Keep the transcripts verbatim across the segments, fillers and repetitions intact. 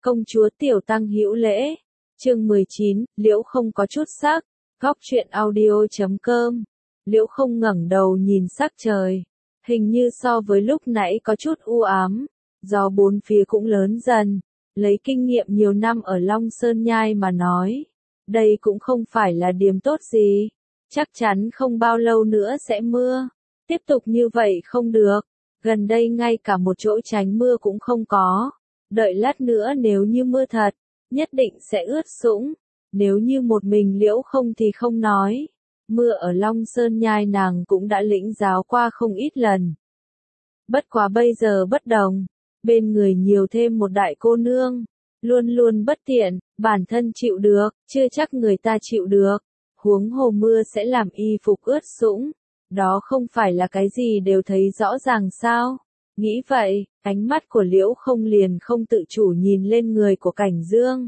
Công chúa Tiểu Tăng hữu lễ. Chương mười chín, Liễu không có chút sắc. Góc truyện audio chấm com. Liễu không ngẩng đầu nhìn sắc trời. Hình như so với lúc nãy có chút u ám. Gió bốn phía cũng lớn dần. Lấy kinh nghiệm nhiều năm ở Long Sơn Nhai mà nói. Đây cũng không phải là điểm tốt gì. Chắc chắn không bao lâu nữa sẽ mưa. Tiếp tục như vậy không được. Gần đây ngay cả một chỗ tránh mưa cũng không có. Đợi lát nữa nếu như mưa thật, nhất định sẽ ướt sũng. Nếu như một mình Liễu không thì không nói. Mưa ở Long Sơn Nhai nàng cũng đã lĩnh giáo qua không ít lần. Bất quá bây giờ bất đồng. Bên người nhiều thêm một đại cô nương. Luôn luôn bất tiện, bản thân chịu được, chưa chắc người ta chịu được. Huống hồ mưa sẽ làm y phục ướt sũng. Đó không phải là cái gì đều thấy rõ ràng sao? Nghĩ vậy, ánh mắt của Liễu không liền không tự chủ nhìn lên người của Cảnh Dương.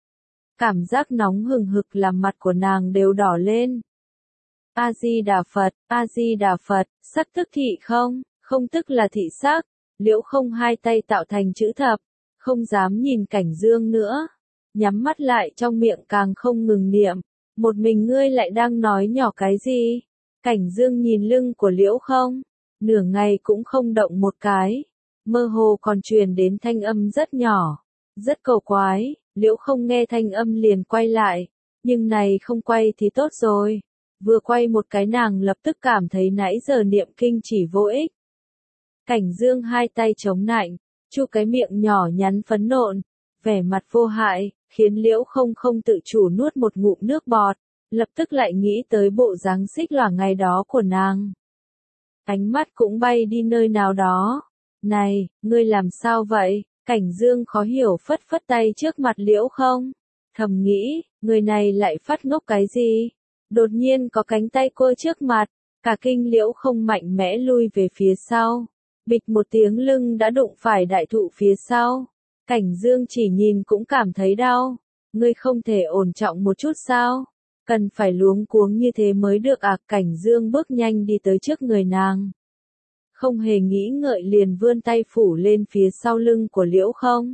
Cảm giác nóng hừng hực làm mặt của nàng đều đỏ lên. A-di-đà Phật, A-di-đà Phật, sắc tức thị không, không tức là thị sắc. Liễu không hai tay tạo thành chữ thập, không dám nhìn Cảnh Dương nữa. Nhắm mắt lại trong miệng càng không ngừng niệm. Một mình ngươi lại đang nói nhỏ cái gì? Cảnh Dương nhìn lưng của Liễu không, nửa ngày cũng không động một cái, mơ hồ còn truyền đến thanh âm rất nhỏ, rất cầu quái. Liễu không nghe thanh âm liền quay lại, nhưng này không quay thì tốt rồi. Vừa quay một cái nàng lập tức cảm thấy nãy giờ niệm kinh chỉ vô ích. Cảnh Dương hai tay chống nạnh, chu cái miệng nhỏ nhắn phấn nộn, vẻ mặt vô hại, khiến Liễu không không tự chủ nuốt một ngụm nước bọt. Lập tức lại nghĩ tới bộ dáng xích lòa ngày đó của nàng. Ánh mắt cũng bay đi nơi nào đó. Này, ngươi làm sao vậy? Cảnh Dương khó hiểu phất phất tay trước mặt Liễu không? Thầm nghĩ, người này lại phát ngốc cái gì? Đột nhiên có cánh tay cô trước mặt, cả kinh Liễu không mạnh mẽ lui về phía sau. Bịch một tiếng lưng đã đụng phải đại thụ phía sau. Cảnh Dương chỉ nhìn cũng cảm thấy đau. Ngươi không thể ổn trọng một chút sao? Cần phải luống cuống như thế mới được à? Cảnh Dương bước nhanh đi tới trước người nàng. Không hề nghĩ ngợi liền vươn tay phủ lên phía sau lưng của Liễu không.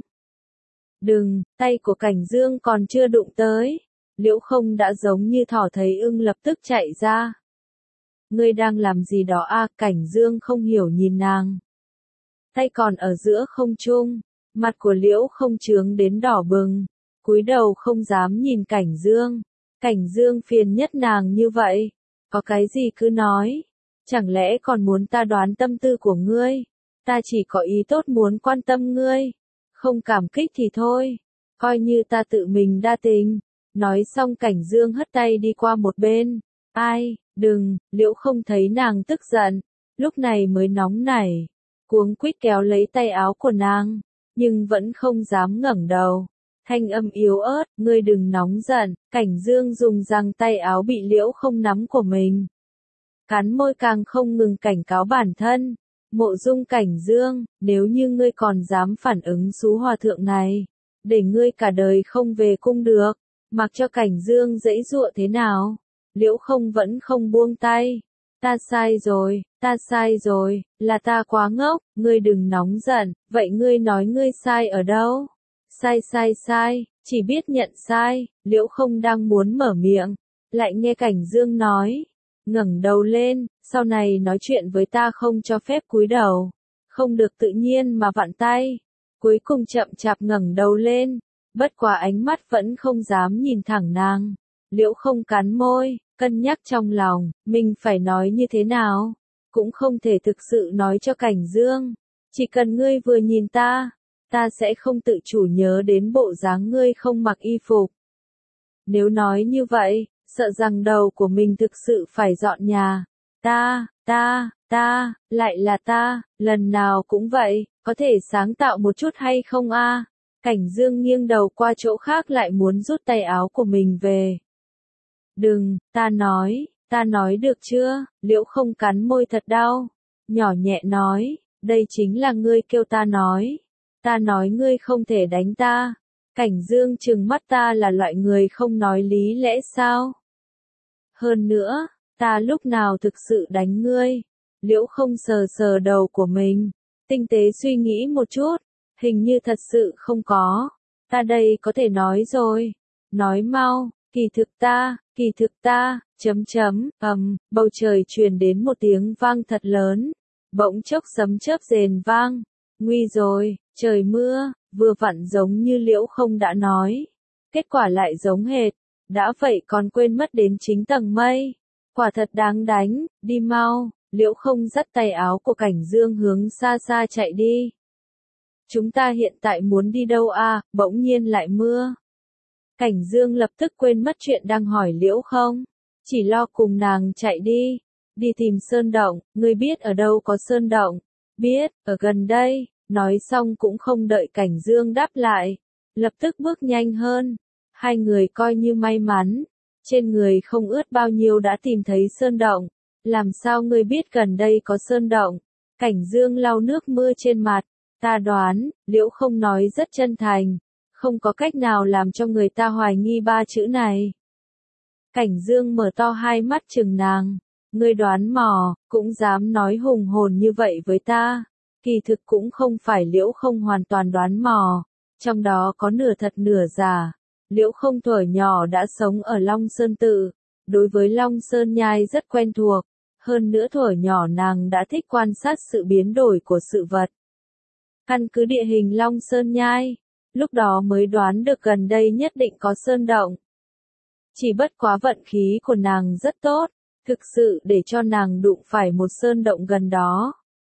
Đừng, tay của Cảnh Dương còn chưa đụng tới. Liễu không đã giống như thỏ thấy ưng lập tức chạy ra. Ngươi đang làm gì đó à? Cảnh Dương không hiểu nhìn nàng. Tay còn ở giữa không trung, mặt của Liễu không trướng đến đỏ bừng, cúi đầu không dám nhìn Cảnh Dương. Cảnh Dương phiền nhất nàng như vậy, có cái gì cứ nói, chẳng lẽ còn muốn ta đoán tâm tư của ngươi, ta chỉ có ý tốt muốn quan tâm ngươi, không cảm kích thì thôi, coi như ta tự mình đa tình. Nói xong Cảnh Dương hất tay đi qua một bên. Ai, đừng, Liễu không thấy nàng tức giận, lúc này mới nóng nảy, cuống quýt kéo lấy tay áo của nàng, nhưng vẫn không dám ngẩng đầu. Thanh âm yếu ớt, ngươi đừng nóng giận. Cảnh Dương dùng răng tay áo bị Liễu không nắm của mình. Cắn môi càng không ngừng cảnh cáo bản thân. Mộ Dung Cảnh Dương, nếu như ngươi còn dám phản ứng xú hòa thượng này, để ngươi cả đời không về cung được. Mặc cho Cảnh Dương giãy giụa thế nào, Liễu không vẫn không buông tay. Ta sai rồi, ta sai rồi, là ta quá ngốc, ngươi đừng nóng giận. Vậy ngươi nói ngươi sai ở đâu? Sai sai sai, chỉ biết nhận sai. Liễu không đang muốn mở miệng, lại nghe Cảnh Dương nói, ngẩng đầu lên, sau này nói chuyện với ta không cho phép cúi đầu, không được tự nhiên mà vặn tay. Cuối cùng chậm chạp ngẩng đầu lên, bất quá ánh mắt vẫn không dám nhìn thẳng nàng. Liễu không cắn môi, cân nhắc trong lòng, mình phải nói như thế nào, cũng không thể thực sự nói cho Cảnh Dương. Chỉ cần ngươi vừa nhìn ta, ta sẽ không tự chủ nhớ đến bộ dáng ngươi không mặc y phục. Nếu nói như vậy, sợ rằng đầu của mình thực sự phải dọn nhà. Ta, ta, ta, lại là ta, lần nào cũng vậy, có thể sáng tạo một chút hay không a? Cảnh Dương nghiêng đầu qua chỗ khác lại muốn rút tay áo của mình về. Đừng, ta nói, ta nói được chưa? Liễu không cắn môi thật đau, nhỏ nhẹ nói, đây chính là ngươi kêu ta nói. Ta nói ngươi không thể đánh ta. Cảnh Dương trừng mắt, ta là loại người không nói lý lẽ sao? Hơn nữa, ta lúc nào thực sự đánh ngươi? Liễu không sờ sờ đầu của mình, tinh tế suy nghĩ một chút, hình như thật sự không có. Ta đây có thể nói rồi. Nói mau, kỳ thực ta, kỳ thực ta, chấm chấm, ầm, bầu trời truyền đến một tiếng vang thật lớn. Bỗng chốc sấm chớp rền vang. Nguy rồi, trời mưa, vừa vặn giống như Liễu Không đã nói. Kết quả lại giống hệt. Đã vậy còn quên mất đến chính tầng mây. Quả thật đáng đánh, đi mau. Liễu Không dắt tay áo của Cảnh Dương hướng xa xa chạy đi. Chúng ta hiện tại muốn đi đâu à, bỗng nhiên lại mưa. Cảnh Dương lập tức quên mất chuyện đang hỏi Liễu Không. Chỉ lo cùng nàng chạy đi. Đi tìm sơn động, ngươi biết ở đâu có sơn động? Biết, ở gần đây. Nói xong cũng không đợi Cảnh Dương đáp lại. Lập tức bước nhanh hơn. Hai người coi như may mắn. Trên người không ướt bao nhiêu đã tìm thấy sơn động. Làm sao ngươi biết gần đây có sơn động? Cảnh Dương lau nước mưa trên mặt. Ta đoán, Liễu Không nói rất chân thành. Không có cách nào làm cho người ta hoài nghi ba chữ này. Cảnh Dương mở to hai mắt chừng nàng. Ngươi đoán mò, cũng dám nói hùng hồn như vậy với ta. Kỳ thực cũng không phải Liễu Không hoàn toàn đoán mò. Trong đó có nửa thật nửa giả. Liễu Không thuở nhỏ đã sống ở Long Sơn Tự. Đối với Long Sơn Nhai rất quen thuộc. Hơn nữa thuở nhỏ nàng đã thích quan sát sự biến đổi của sự vật. Căn cứ địa hình Long Sơn Nhai. Lúc đó mới đoán được gần đây nhất định có sơn động. Chỉ bất quá vận khí của nàng rất tốt. Thực sự để cho nàng đụng phải một sơn động gần đó.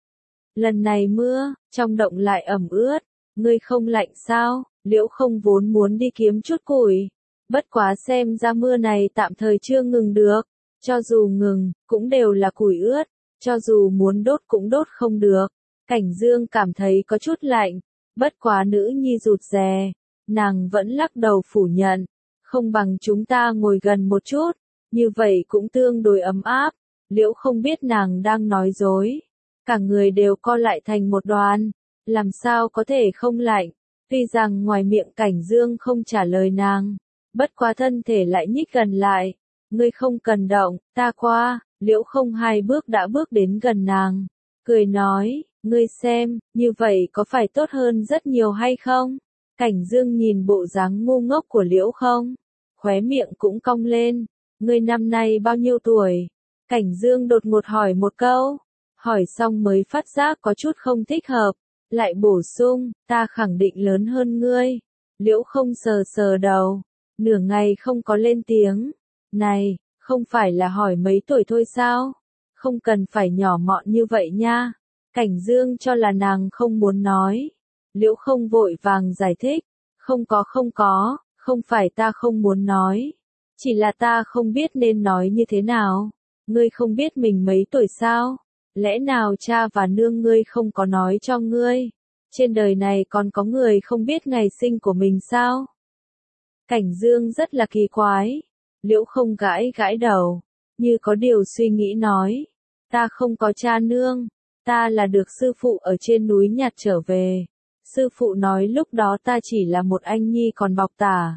Lần này mưa, trong động lại ẩm ướt. Ngươi không lạnh sao? Liễu Không vốn muốn đi kiếm chút củi. Bất quá xem ra mưa này tạm thời chưa ngừng được. Cho dù ngừng, cũng đều là củi ướt. Cho dù muốn đốt cũng đốt không được. Cảnh Dương cảm thấy có chút lạnh. Bất quá nữ nhi rụt rè. Nàng vẫn lắc đầu phủ nhận. Không bằng chúng ta ngồi gần một chút. Như vậy cũng tương đối ấm áp. Liễu Không biết nàng đang nói dối. Cả người đều co lại thành một đoàn. Làm sao có thể không lạnh. Tuy rằng ngoài miệng Cảnh Dương không trả lời nàng. Bất quá thân thể lại nhích gần lại. Ngươi không cần động, ta qua. Liễu Không hai bước đã bước đến gần nàng. Cười nói, ngươi xem, như vậy có phải tốt hơn rất nhiều hay không? Cảnh Dương nhìn bộ dáng ngu ngốc của Liễu Không. Khóe miệng cũng cong lên. Ngươi năm nay bao nhiêu tuổi? Cảnh Dương đột ngột hỏi một câu. Hỏi xong mới phát giác có chút không thích hợp. Lại bổ sung, ta khẳng định lớn hơn ngươi. Liễu Không sờ sờ đầu. Nửa ngày không có lên tiếng. Này, không phải là hỏi mấy tuổi thôi sao? Không cần phải nhỏ mọn như vậy nha. Cảnh Dương cho là nàng không muốn nói. Liễu Không vội vàng giải thích. Không có không có, không phải ta không muốn nói. Chỉ là ta không biết nên nói như thế nào. Ngươi không biết mình mấy tuổi sao? Lẽ nào cha và nương ngươi không có nói cho ngươi? Trên đời này còn có người không biết ngày sinh của mình sao? Cảnh Dương rất là kỳ quái. Liễu Không gãi gãi đầu. Như có điều suy nghĩ nói. Ta không có cha nương. Ta là được sư phụ ở trên núi nhặt trở về. Sư phụ nói lúc đó ta chỉ là một anh nhi còn bọc tả.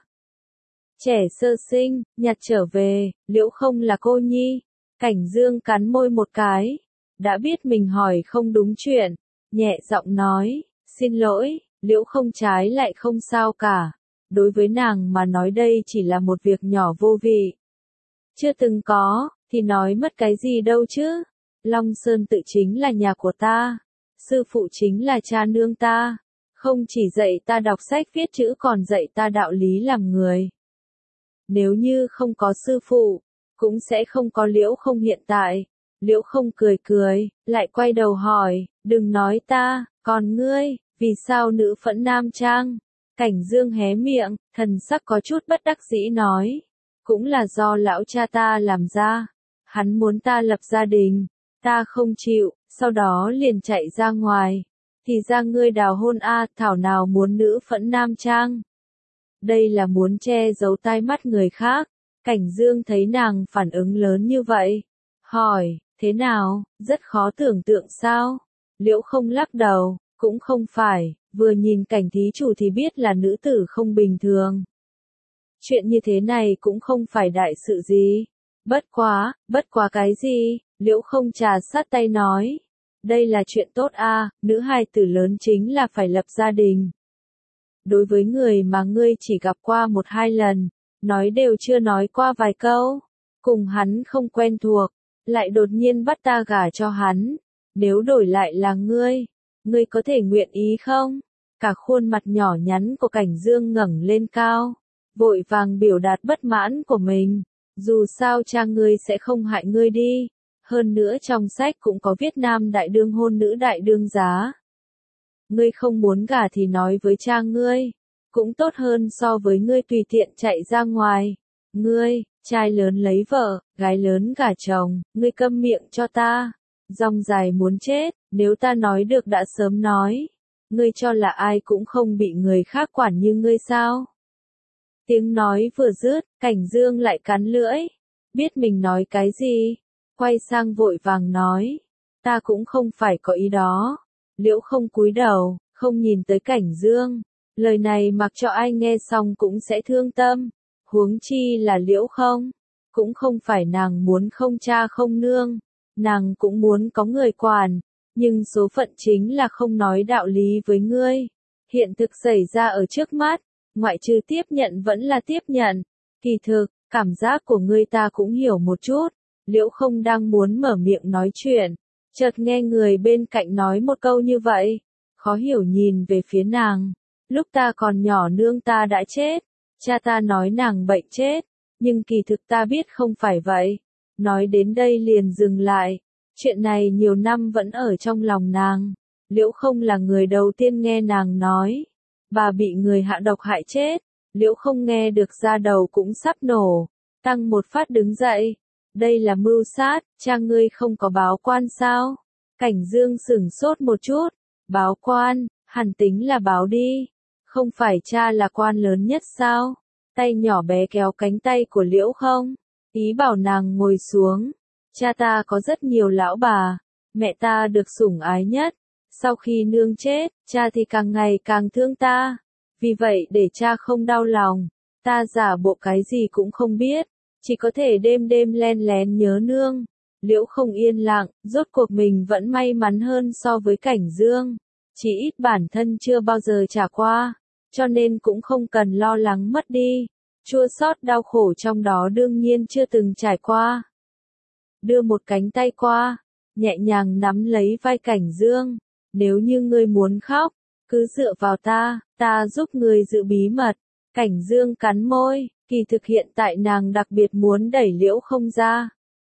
Trẻ sơ sinh, nhặt trở về, Liễu Không là cô nhi. Cảnh Dương cắn môi một cái. Đã biết mình hỏi không đúng chuyện. Nhẹ giọng nói, xin lỗi, Liễu Không trái lại không sao cả. Đối với nàng mà nói đây chỉ là một việc nhỏ vô vị. Chưa từng có, thì nói mất cái gì đâu chứ. Long Sơn Tự chính là nhà của ta. Sư phụ chính là cha nương ta. Không chỉ dạy ta đọc sách viết chữ còn dạy ta đạo lý làm người. Nếu như không có sư phụ, cũng sẽ không có Liễu Không hiện tại. Liễu Không cười cười, lại quay đầu hỏi, đừng nói ta, còn ngươi, vì sao nữ phẫn nam trang? Cảnh Dương hé miệng, thần sắc có chút bất đắc dĩ nói. Cũng là do lão cha ta làm ra. Hắn muốn ta lập gia đình. Ta không chịu, sau đó liền chạy ra ngoài. Thì ra ngươi đào hôn a, thảo nào muốn nữ phẫn nam trang. Đây là muốn che giấu tai mắt người khác. Cảnh Dương thấy nàng phản ứng lớn như vậy. Hỏi, thế nào, rất khó tưởng tượng sao? Liễu Không lắc đầu, cũng không phải, vừa nhìn cảnh thí chủ thì biết là nữ tử không bình thường. Chuyện như thế này cũng không phải đại sự gì. Bất quá, bất quá cái gì, Liễu Không trà sát tay nói. Đây là chuyện tốt a, nữ hài tử lớn chính là phải lập gia đình. Đối với người mà ngươi chỉ gặp qua một hai lần, nói đều chưa nói qua vài câu, cùng hắn không quen thuộc, lại đột nhiên bắt ta gả cho hắn, nếu đổi lại là ngươi, ngươi có thể nguyện ý không? Cả khuôn mặt nhỏ nhắn của Cảnh Dương ngẩng lên cao, vội vàng biểu đạt bất mãn của mình, dù sao cha ngươi sẽ không hại ngươi đi, hơn nữa trong sách cũng có viết nam đại đương hôn nữ đại đương giá. Ngươi không muốn gả thì nói với cha ngươi, cũng tốt hơn so với ngươi tùy tiện chạy ra ngoài. Ngươi, trai lớn lấy vợ, gái lớn gả chồng, ngươi câm miệng cho ta. Rong dài muốn chết, nếu ta nói được đã sớm nói. Ngươi cho là ai cũng không bị người khác quản như ngươi sao? Tiếng nói vừa dứt, Cảnh Dương lại cắn lưỡi, biết mình nói cái gì, quay sang vội vàng nói, ta cũng không phải có ý đó. Liễu Không cúi đầu, không nhìn tới Cảnh Dương, lời này mặc cho ai nghe xong cũng sẽ thương tâm, huống chi là Liễu Không, cũng không phải nàng muốn không cha không nương, nàng cũng muốn có người quản, nhưng số phận chính là không nói đạo lý với ngươi. Hiện thực xảy ra ở trước mắt, ngoại trừ tiếp nhận vẫn là tiếp nhận, kỳ thực, cảm giác của ngươi ta cũng hiểu một chút. Liễu Không đang muốn mở miệng nói chuyện, chợt nghe người bên cạnh nói một câu như vậy, khó hiểu nhìn về phía nàng. Lúc ta còn nhỏ nương ta đã chết, cha ta nói nàng bệnh chết, nhưng kỳ thực ta biết không phải vậy. Nói đến đây liền dừng lại, chuyện này nhiều năm vẫn ở trong lòng nàng. Liễu Không là người đầu tiên nghe nàng nói, bà bị người hạ độc hại chết. Liễu Không nghe được da đầu cũng sắp nổ, tăng một phát đứng dậy. Đây là mưu sát, cha ngươi không có báo quan sao? Cảnh Dương sửng sốt một chút, báo quan, hẳn tính là báo đi, không phải cha là quan lớn nhất sao? Tay nhỏ bé kéo cánh tay của Liễu Không, ý bảo nàng ngồi xuống. Cha ta có rất nhiều lão bà, mẹ ta được sủng ái nhất, sau khi nương chết, cha thì càng ngày càng thương ta, vì vậy để cha không đau lòng, ta giả bộ cái gì cũng không biết. Chỉ có thể đêm đêm len lén nhớ nương. Liễu Không yên lặng, rốt cuộc mình vẫn may mắn hơn so với Cảnh Dương. Chỉ ít bản thân chưa bao giờ trải qua, cho nên cũng không cần lo lắng mất đi. Chua xót đau khổ trong đó đương nhiên chưa từng trải qua. Đưa một cánh tay qua, nhẹ nhàng nắm lấy vai Cảnh Dương. Nếu như ngươi muốn khóc, cứ dựa vào ta, ta giúp ngươi giữ bí mật. Cảnh Dương cắn môi. Kỳ thực hiện tại nàng đặc biệt muốn đẩy Liễu Không ra.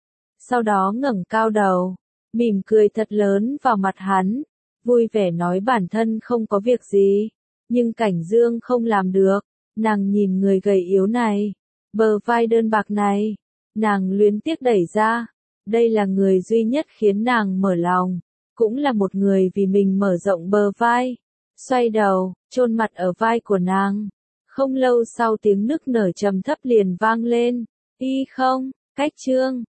Sau đó ngẩng cao đầu, mỉm cười thật lớn vào mặt hắn, vui vẻ nói bản thân không có việc gì. Nhưng Cảnh Dương không làm được, nàng nhìn người gầy yếu này, bờ vai đơn bạc này, nàng luyến tiếc đẩy ra. Đây là người duy nhất khiến nàng mở lòng, cũng là một người vì mình mở rộng bờ vai. Xoay đầu, chôn mặt ở vai của nàng. Không lâu sau tiếng nức nở trầm thấp liền vang lên, y không, cách chương.